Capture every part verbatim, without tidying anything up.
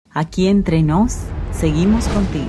Aquí entre nos, seguimos contigo.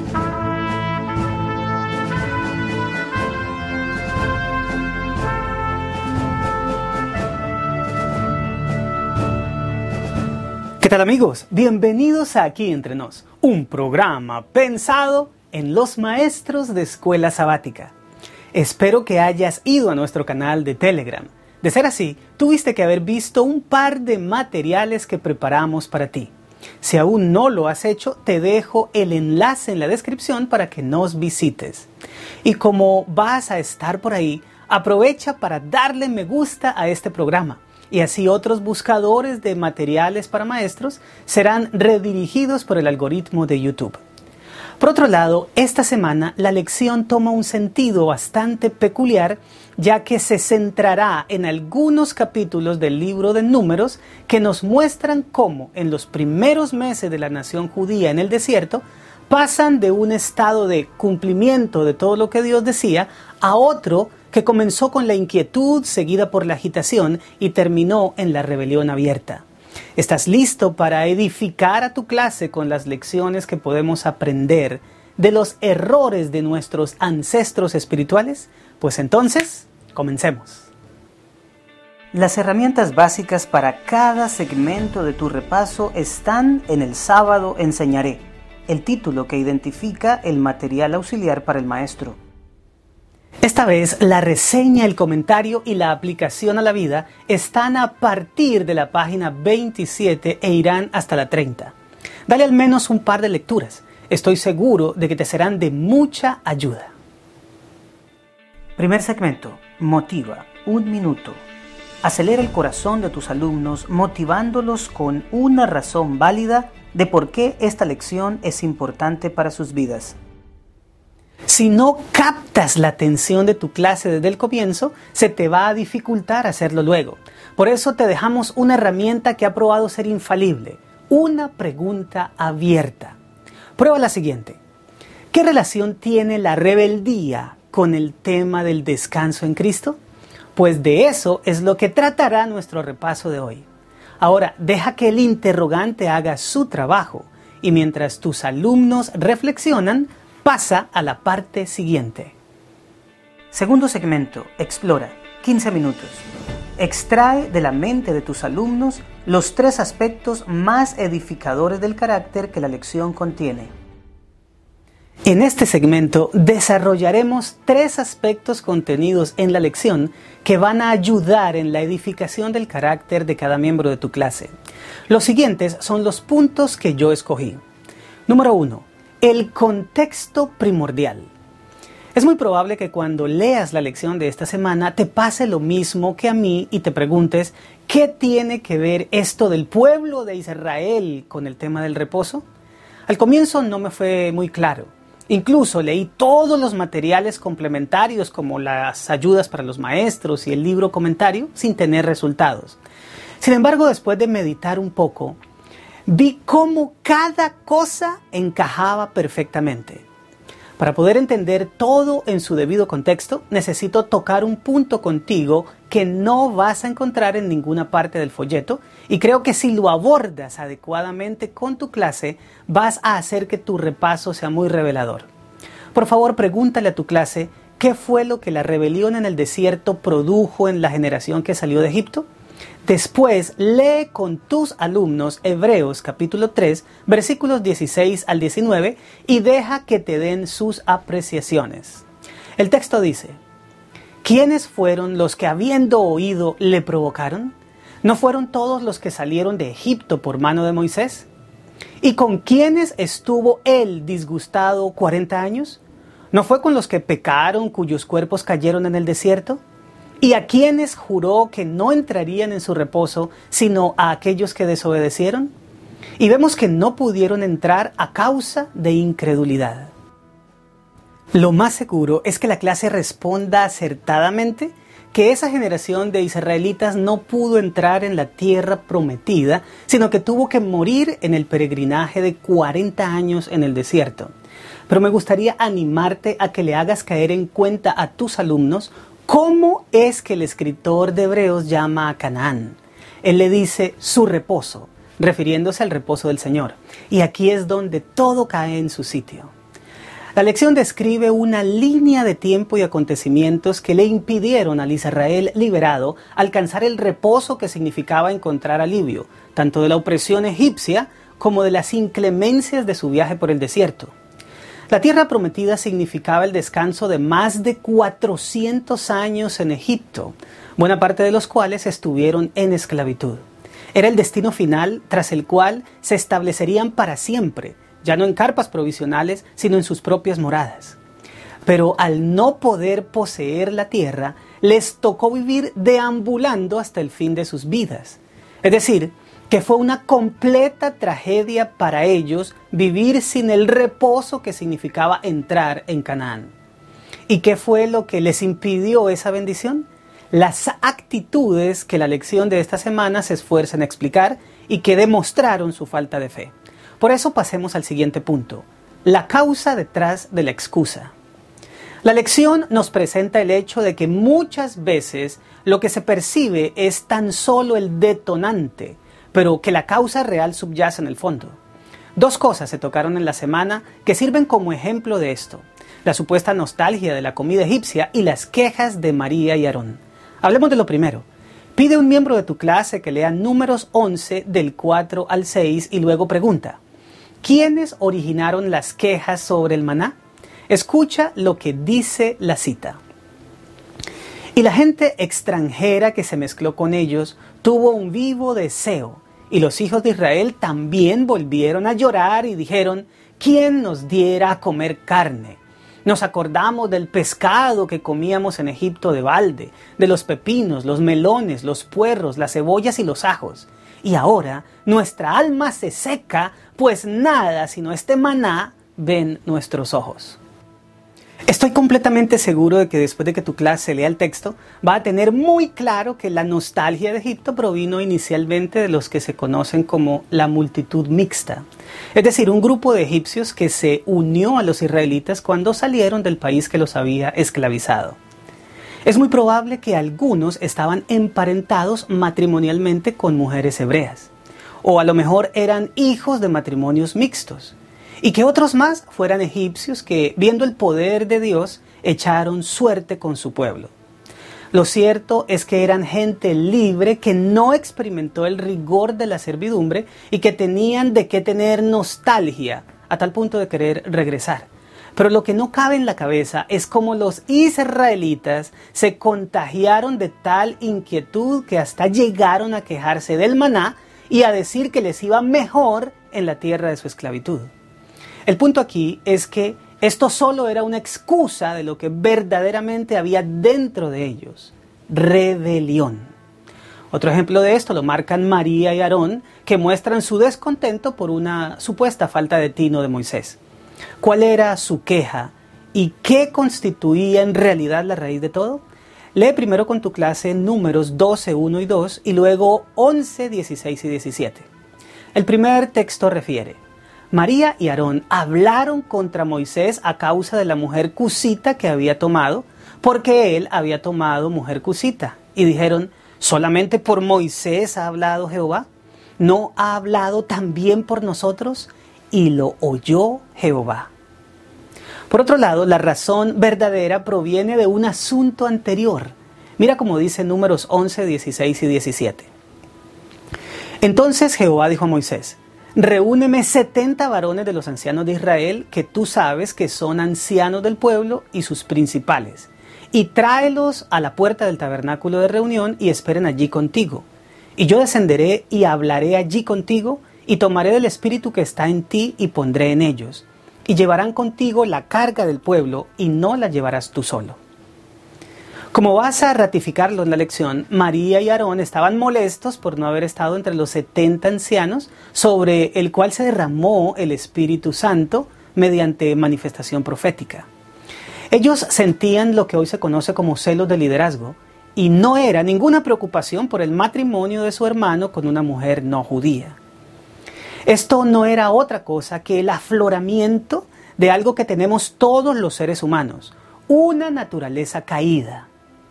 ¿Qué tal, amigos? Bienvenidos a Aquí entre nos, un programa pensado en los maestros de escuela sabática. Espero que hayas ido a nuestro canal de Telegram. De ser así, tuviste que haber visto un par de materiales que preparamos para ti. Si aún no lo has hecho, te dejo el enlace en la descripción para que nos visites. Y como vas a estar por ahí, aprovecha para darle me gusta a este programa. Y así otros buscadores de materiales para maestros serán redirigidos por el algoritmo de YouTube. Por otro lado, esta semana la lección toma un sentido bastante peculiar, ya que se centrará en algunos capítulos del libro de Números que nos muestran cómo en los primeros meses de la nación judía en el desierto pasan de un estado de cumplimiento de todo lo que Dios decía a otro que comenzó con la inquietud seguida por la agitación y terminó en la rebelión abierta. ¿Estás listo para edificar a tu clase con las lecciones que podemos aprender de los errores de nuestros ancestros espirituales? Pues entonces, comencemos. Las herramientas básicas para cada segmento de tu repaso están en El Sábado Enseñaré, el título que identifica el material auxiliar para el maestro. Esta vez, la reseña, el comentario y la aplicación a la vida están a partir de la página veintisiete e irán hasta la treinta. Dale al menos un par de lecturas. Estoy seguro de que te serán de mucha ayuda. Primer segmento. Motiva. Un minuto. Acelera el corazón de tus alumnos motivándolos con una razón válida de por qué esta lección es importante para sus vidas. Si no captas la atención de tu clase desde el comienzo, se te va a dificultar hacerlo luego. Por eso te dejamos una herramienta que ha probado ser infalible, una pregunta abierta. Prueba la siguiente. ¿Qué relación tiene la rebeldía con el tema del descanso en Cristo? Pues de eso es lo que tratará nuestro repaso de hoy. Ahora, deja que el interrogante haga su trabajo y mientras tus alumnos reflexionan, pasa a la parte siguiente. Segundo segmento. Explora. quince minutos. Extrae de la mente de tus alumnos los tres aspectos más edificadores del carácter que la lección contiene. En este segmento desarrollaremos tres aspectos contenidos en la lección que van a ayudar en la edificación del carácter de cada miembro de tu clase. Los siguientes son los puntos que yo escogí. Número uno. El contexto primordial. Es muy probable que cuando leas la lección de esta semana te pase lo mismo que a mí y te preguntes ¿qué tiene que ver esto del pueblo de Israel con el tema del reposo? Al comienzo no me fue muy claro. Incluso leí todos los materiales complementarios como las ayudas para los maestros y el libro comentario sin tener resultados. Sin embargo, después de meditar un poco, vi cómo cada cosa encajaba perfectamente. Para poder entender todo en su debido contexto, necesito tocar un punto contigo que no vas a encontrar en ninguna parte del folleto y creo que si lo abordas adecuadamente con tu clase, vas a hacer que tu repaso sea muy revelador. Por favor, pregúntale a tu clase ¿qué fue lo que la rebelión en el desierto produjo en la generación que salió de Egipto? Después, lee con tus alumnos Hebreos capítulo tres, versículos dieciséis al diecinueve y deja que te den sus apreciaciones. El texto dice, ¿quiénes fueron los que habiendo oído le provocaron? ¿No fueron todos los que salieron de Egipto por mano de Moisés? ¿Y con quiénes estuvo él disgustado cuarenta años? ¿No fue con los que pecaron cuyos cuerpos cayeron en el desierto? ¿Y a quiénes juró que no entrarían en su reposo, sino a aquellos que desobedecieron? Y vemos que no pudieron entrar a causa de incredulidad. Lo más seguro es que la clase responda acertadamente que esa generación de israelitas no pudo entrar en la tierra prometida, sino que tuvo que morir en el peregrinaje de cuarenta años en el desierto. Pero me gustaría animarte a que le hagas caer en cuenta a tus alumnos ¿cómo es que el escritor de Hebreos llama a Canaán? Él le dice su reposo, refiriéndose al reposo del Señor. Y aquí es donde todo cae en su sitio. La lección describe una línea de tiempo y acontecimientos que le impidieron al Israel liberado alcanzar el reposo que significaba encontrar alivio, tanto de la opresión egipcia como de las inclemencias de su viaje por el desierto. La tierra prometida significaba el descanso de más de cuatrocientos años en Egipto, buena parte de los cuales estuvieron en esclavitud. Era el destino final tras el cual se establecerían para siempre, ya no en carpas provisionales, sino en sus propias moradas. Pero al no poder poseer la tierra, les tocó vivir deambulando hasta el fin de sus vidas. Es decir, que fue una completa tragedia para ellos vivir sin el reposo que significaba entrar en Canaán. ¿Y qué fue lo que les impidió esa bendición? Las actitudes que la lección de esta semana se esfuerza en explicar y que demostraron su falta de fe. Por eso pasemos al siguiente punto, la causa detrás de la excusa. La lección nos presenta el hecho de que muchas veces lo que se percibe es tan solo el detonante, pero que la causa real subyace en el fondo. Dos cosas se tocaron en la semana que sirven como ejemplo de esto: la supuesta nostalgia de la comida egipcia y las quejas de María y Aarón. Hablemos de lo primero. Pide a un miembro de tu clase que lea Números once del cuatro al seis y luego pregunta: ¿quiénes originaron las quejas sobre el maná? Escucha lo que dice la cita. Y la gente extranjera que se mezcló con ellos tuvo un vivo deseo, y los hijos de Israel también volvieron a llorar y dijeron: ¿quién nos diera a comer carne? Nos acordamos del pescado que comíamos en Egipto de balde, de los pepinos, los melones, los puerros, las cebollas y los ajos. Y ahora nuestra alma se seca, pues nada sino este maná ven nuestros ojos. Estoy completamente seguro de que después de que tu clase lea el texto, va a tener muy claro que la nostalgia de Egipto provino inicialmente de los que se conocen como la multitud mixta. Es decir, un grupo de egipcios que se unió a los israelitas cuando salieron del país que los había esclavizado. Es muy probable que algunos estaban emparentados matrimonialmente con mujeres hebreas, o a lo mejor eran hijos de matrimonios mixtos, y que otros más fueran egipcios que, viendo el poder de Dios, echaron suerte con su pueblo. Lo cierto es que eran gente libre que no experimentó el rigor de la servidumbre y que tenían de qué tener nostalgia a tal punto de querer regresar. Pero lo que no cabe en la cabeza es cómo los israelitas se contagiaron de tal inquietud que hasta llegaron a quejarse del maná y a decir que les iba mejor en la tierra de su esclavitud. El punto aquí es que esto solo era una excusa de lo que verdaderamente había dentro de ellos: rebelión. Otro ejemplo de esto lo marcan María y Aarón, que muestran su descontento por una supuesta falta de tino de Moisés. ¿Cuál era su queja y qué constituía en realidad la raíz de todo? Lee primero con tu clase Números doce, uno y dos y luego once, dieciséis y diecisiete. El primer texto refiere: María y Aarón hablaron contra Moisés a causa de la mujer cusita que había tomado, porque él había tomado mujer cusita. Y dijeron: ¿solamente por Moisés ha hablado Jehová? ¿No ha hablado también por nosotros? Y lo oyó Jehová. Por otro lado, la razón verdadera proviene de un asunto anterior. Mira cómo dice Números once, dieciséis y diecisiete. Entonces Jehová dijo a Moisés: reúneme setenta varones de los ancianos de Israel, que tú sabes que son ancianos del pueblo y sus principales, y tráelos a la puerta del tabernáculo de reunión y esperen allí contigo. Y yo descenderé y hablaré allí contigo, y tomaré del espíritu que está en ti y pondré en ellos. Y llevarán contigo la carga del pueblo, y no la llevarás tú solo. Como vas a ratificarlo en la lección, María y Aarón estaban molestos por no haber estado entre los setenta ancianos sobre el cual se derramó el Espíritu Santo mediante manifestación profética. Ellos sentían lo que hoy se conoce como celos de liderazgo, y no era ninguna preocupación por el matrimonio de su hermano con una mujer no judía. Esto no era otra cosa que el afloramiento de algo que tenemos todos los seres humanos, una naturaleza caída.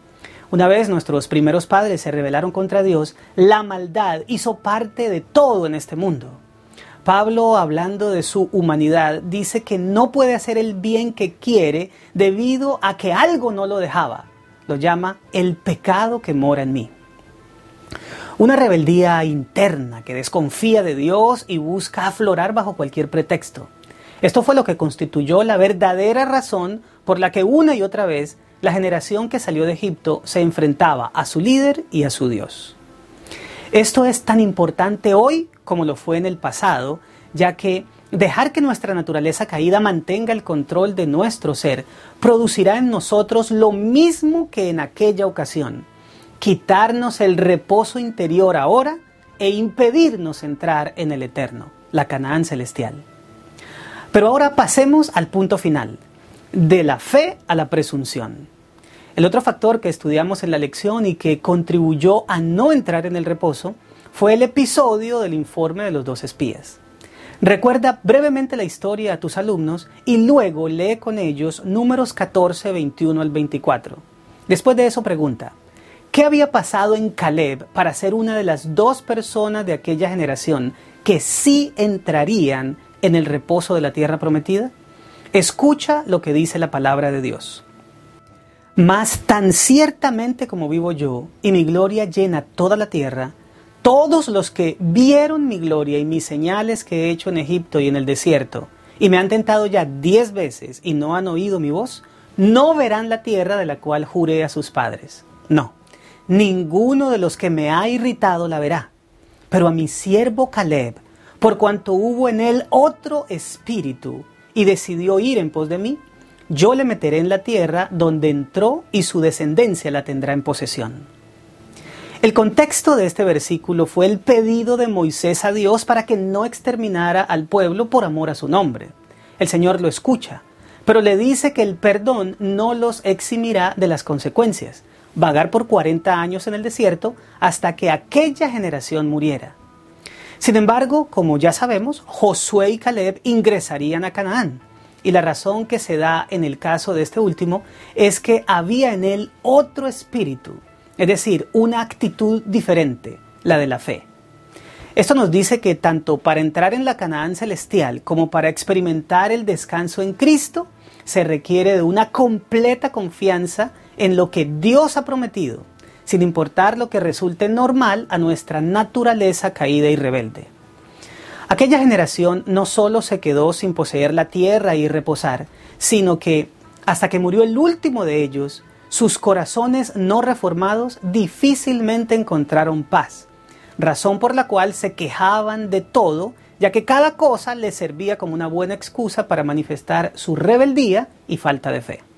Una vez nuestros primeros padres se rebelaron contra Dios, la maldad hizo parte de todo en este mundo. Pablo, hablando de su humanidad, dice que no puede hacer el bien que quiere debido a que algo no lo dejaba. Lo llama el pecado que mora en mí. Una rebeldía interna que desconfía de Dios y busca aflorar bajo cualquier pretexto. Esto fue lo que constituyó la verdadera razón por la que una y otra vez la generación que salió de Egipto se enfrentaba a su líder y a su Dios. Esto es tan importante hoy como lo fue en el pasado, ya que dejar que nuestra naturaleza caída mantenga el control de nuestro ser producirá en nosotros lo mismo que en aquella ocasión: quitarnos el reposo interior ahora e impedirnos entrar en el eterno, la Canaán celestial. Pero ahora pasemos al punto final, de la fe a la presunción. El otro factor que estudiamos en la lección y que contribuyó a no entrar en el reposo fue el episodio del informe de los dos espías. Recuerda brevemente la historia a tus alumnos y luego lee con ellos Números catorce, veintiuno al veinticuatro. Después de eso pregunta: ¿qué había pasado en Caleb para ser una de las dos personas de aquella generación que sí entrarían en el reposo de la tierra prometida? Escucha lo que dice la palabra de Dios. Mas tan ciertamente como vivo yo, y mi gloria llena toda la tierra, todos los que vieron mi gloria y mis señales que he hecho en Egipto y en el desierto, y me han tentado ya diez veces y no han oído mi voz, no verán la tierra de la cual juré a sus padres. No, ninguno de los que me ha irritado la verá. Pero a mi siervo Caleb, por cuanto hubo en él otro espíritu y decidió ir en pos de mí, yo le meteré en la tierra donde entró y su descendencia la tendrá en posesión. El contexto de este versículo fue el pedido de Moisés a Dios para que no exterminara al pueblo por amor a su nombre. El Señor lo escucha, pero le dice que el perdón no los eximirá de las consecuencias: vagar por cuarenta años en el desierto hasta que aquella generación muriera. Sin embargo, como ya sabemos, Josué y Caleb ingresarían a Canaán. Y la razón que se da en el caso de este último es que había en él otro espíritu, es decir, una actitud diferente, la de la fe. Esto nos dice que tanto para entrar en la Canaán celestial como para experimentar el descanso en Cristo, se requiere de una completa confianza en lo que Dios ha prometido, sin importar lo que resulte normal a nuestra naturaleza caída y rebelde. Aquella generación no solo se quedó sin poseer la tierra y reposar, sino que, hasta que murió el último de ellos, sus corazones no reformados difícilmente encontraron paz, razón por la cual se quejaban de todo, ya que cada cosa les servía como una buena excusa para manifestar su rebeldía y falta de fe.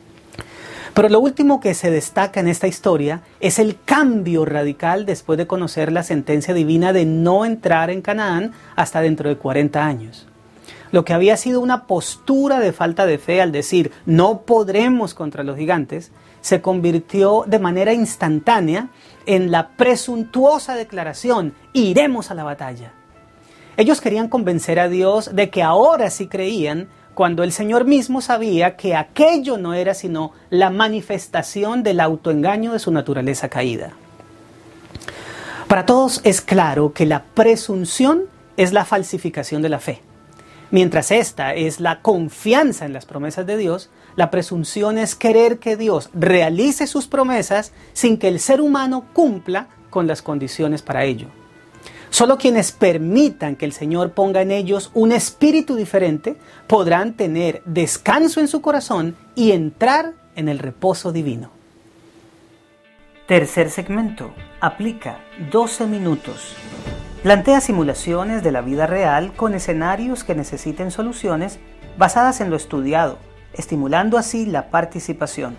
Pero lo último que se destaca en esta historia es el cambio radical después de conocer la sentencia divina de no entrar en Canaán hasta dentro de cuarenta años. Lo que había sido una postura de falta de fe al decir no podremos contra los gigantes, se convirtió de manera instantánea en la presuntuosa declaración: iremos a la batalla. Ellos querían convencer a Dios de que ahora sí creían, cuando el Señor mismo sabía que aquello no era sino la manifestación del autoengaño de su naturaleza caída. Para todos es claro que la presunción es la falsificación de la fe. Mientras esta es la confianza en las promesas de Dios, la presunción es querer que Dios realice sus promesas sin que el ser humano cumpla con las condiciones para ello. Solo quienes permitan que el Señor ponga en ellos un espíritu diferente podrán tener descanso en su corazón y entrar en el reposo divino. Tercer segmento. Aplica doce minutos. Plantea simulaciones de la vida real con escenarios que necesiten soluciones basadas en lo estudiado, estimulando así la participación.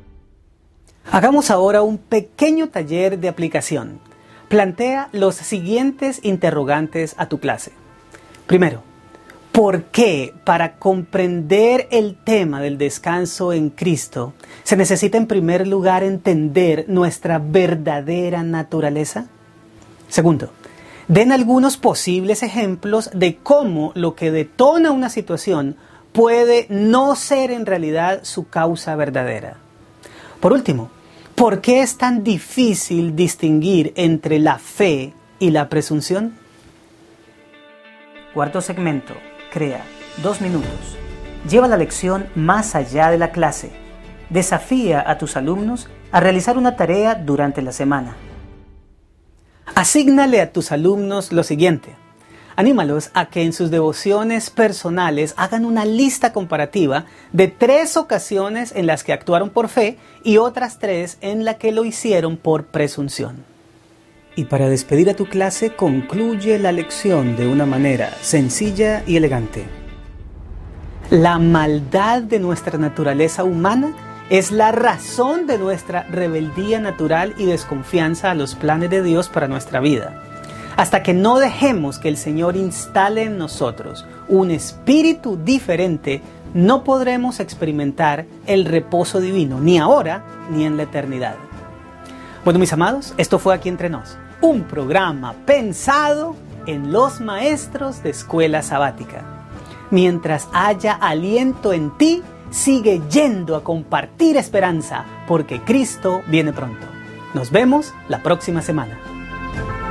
Hagamos ahora un pequeño taller de aplicación. Plantea los siguientes interrogantes a tu clase. Primero, ¿por qué para comprender el tema del descanso en Cristo se necesita en primer lugar entender nuestra verdadera naturaleza? Segundo, den algunos posibles ejemplos de cómo lo que detona una situación puede no ser en realidad su causa verdadera. Por último, ¿Por qué es tan difícil distinguir entre la fe y la presunción? Cuarto segmento. Crea dos minutos. Lleva la lección más allá de la clase. Desafía a tus alumnos a realizar una tarea durante la semana. Asígnale a tus alumnos lo siguiente. Anímalos a que en sus devociones personales hagan una lista comparativa de tres ocasiones en las que actuaron por fe y otras tres en las que lo hicieron por presunción. Y para despedir a tu clase, concluye la lección de una manera sencilla y elegante. La maldad de nuestra naturaleza humana es la razón de nuestra rebeldía natural y desconfianza a los planes de Dios para nuestra vida. Hasta que no dejemos que el Señor instale en nosotros un espíritu diferente, no podremos experimentar el reposo divino, ni ahora ni en la eternidad. Bueno, mis amados, esto fue Aquí Entre Nos, un programa pensado en los maestros de escuela sabática. Mientras haya aliento en ti, sigue yendo a compartir esperanza, porque Cristo viene pronto. Nos vemos la próxima semana.